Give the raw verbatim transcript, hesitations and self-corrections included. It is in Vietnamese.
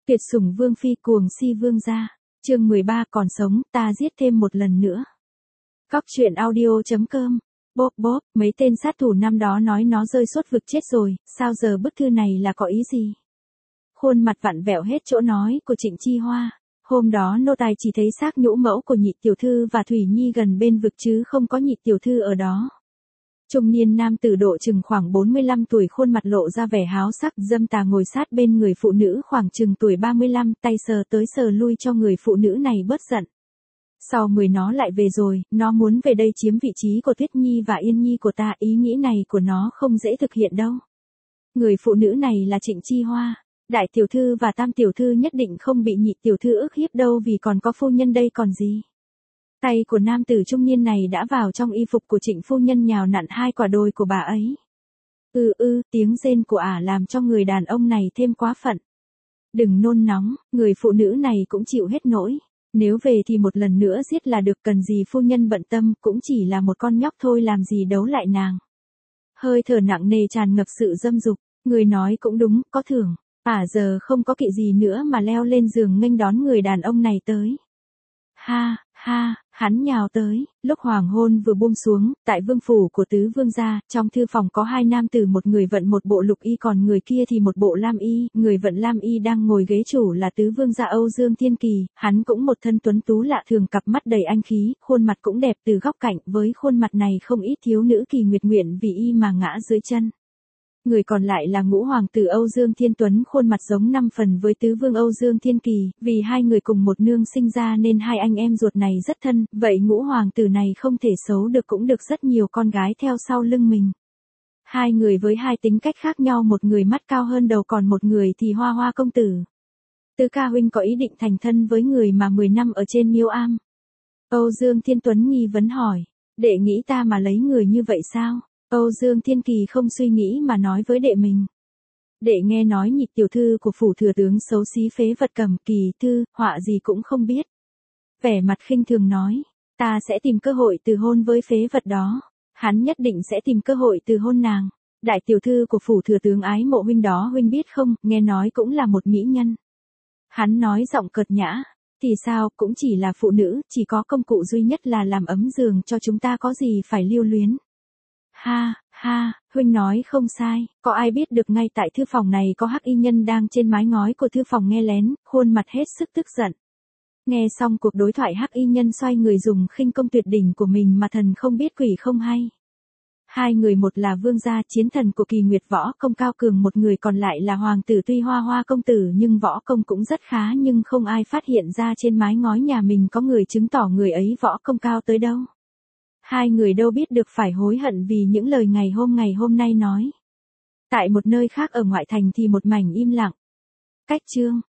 Tuyệt sủng vương phi cuồng si vương gia. Chương mười ba còn sống, ta giết thêm một lần nữa. Góc truyện audio chấm com. Bốp bốp, mấy tên sát thủ năm đó nói nó rơi suốt vực chết rồi, sao giờ bức thư này là có ý gì? Khuôn mặt vặn vẹo hết chỗ nói của Trịnh Chi Hoa. Hôm đó nô tài chỉ thấy xác nhũ mẫu của nhị tiểu thư và Thủy Nhi gần bên vực chứ không có nhị tiểu thư ở đó. Trung niên nam tử độ chừng khoảng bốn mươi lăm tuổi, khuôn mặt lộ ra vẻ háo sắc, dâm tà ngồi sát bên người phụ nữ khoảng chừng tuổi ba mươi lăm, tay sờ tới sờ lui cho người phụ nữ này bớt giận. Sau mười nó lại về rồi, nó muốn về đây chiếm vị trí của Tuyết Nhi và Yên Nhi của ta, ý nghĩ này của nó không dễ thực hiện đâu. Người phụ nữ này là Trịnh Chi Hoa. Đại tiểu thư và tam tiểu thư nhất định không bị nhị tiểu thư ức hiếp đâu, vì còn có phu nhân đây còn gì. Tay của nam tử trung niên này đã vào trong y phục của Trịnh phu nhân nhào nặn hai quả đồi của bà ấy. Ừ ư, tiếng rên của ả làm cho người đàn ông này thêm quá phận. Đừng nôn nóng, người phụ nữ này cũng chịu hết nỗi. Nếu về thì một lần nữa giết là được, cần gì phu nhân bận tâm, cũng chỉ là một con nhóc thôi, làm gì đấu lại nàng. Hơi thở nặng nề tràn ngập sự dâm dục, người nói cũng đúng, có thưởng. Ả giờ không có kỵ gì nữa mà leo lên giường nghênh đón người đàn ông này tới. Ha, ha, hắn nhào tới, lúc hoàng hôn vừa buông xuống, tại vương phủ của tứ vương gia, trong thư phòng có hai nam tử, một người vận một bộ lục y còn người kia thì một bộ lam y, người vận lam y đang ngồi ghế chủ là tứ vương gia Âu Dương Thiên Kỳ, hắn cũng một thân tuấn tú lạ thường, cặp mắt đầy anh khí, khuôn mặt cũng đẹp từ góc cạnh, với khuôn mặt này không ít thiếu nữ kỳ nguyệt nguyện vì y mà ngã dưới chân. Người còn lại là ngũ hoàng tử Âu Dương Thiên Tuấn, khuôn mặt giống năm phần với tứ vương Âu Dương Thiên Kỳ, vì hai người cùng một nương sinh ra nên hai anh em ruột này rất thân, vậy ngũ hoàng tử này không thể xấu được cũng được rất nhiều con gái theo sau lưng mình. Hai người với hai tính cách khác nhau, một người mắt cao hơn đầu còn một người thì hoa hoa công tử. Tứ ca huynh có ý định thành thân với người mà mười năm ở trên Miêu Am? Âu Dương Thiên Tuấn nghi vấn hỏi, đệ nghĩ ta mà lấy người như vậy sao? Âu Dương Thiên Kỳ không suy nghĩ mà nói với đệ mình. Đệ nghe nói nhị tiểu thư của phủ thừa tướng xấu xí phế vật Cẩm Kỳ Thư, họa gì cũng không biết. Vẻ mặt khinh thường nói, ta sẽ tìm cơ hội từ hôn với phế vật đó. Hắn nhất định sẽ tìm cơ hội từ hôn nàng. Đại tiểu thư của phủ thừa tướng ái mộ huynh đó, huynh biết không, nghe nói cũng là một mỹ nhân. Hắn nói giọng cợt nhã, thì sao, cũng chỉ là phụ nữ, chỉ có công cụ duy nhất là làm ấm giường cho chúng ta, có gì phải lưu luyến. Ha, ha, huynh nói không sai, có ai biết được ngay tại thư phòng này có hắc y nhân đang trên mái ngói của thư phòng nghe lén, khuôn mặt hết sức tức giận. Nghe xong cuộc đối thoại, hắc y nhân xoay người dùng khinh công tuyệt đỉnh của mình mà thần không biết quỷ không hay. Hai người, một là vương gia chiến thần của Kỳ Nguyệt võ công cao cường, một người còn lại là hoàng tử tuy hoa hoa công tử nhưng võ công cũng rất khá, nhưng không ai phát hiện ra trên mái ngói nhà mình có người, chứng tỏ người ấy võ công cao tới đâu. Hai người đâu biết được phải hối hận vì những lời ngày hôm ngày hôm nay nói. Tại một nơi khác ở ngoại thành thì một mảnh im lặng. Cách chương.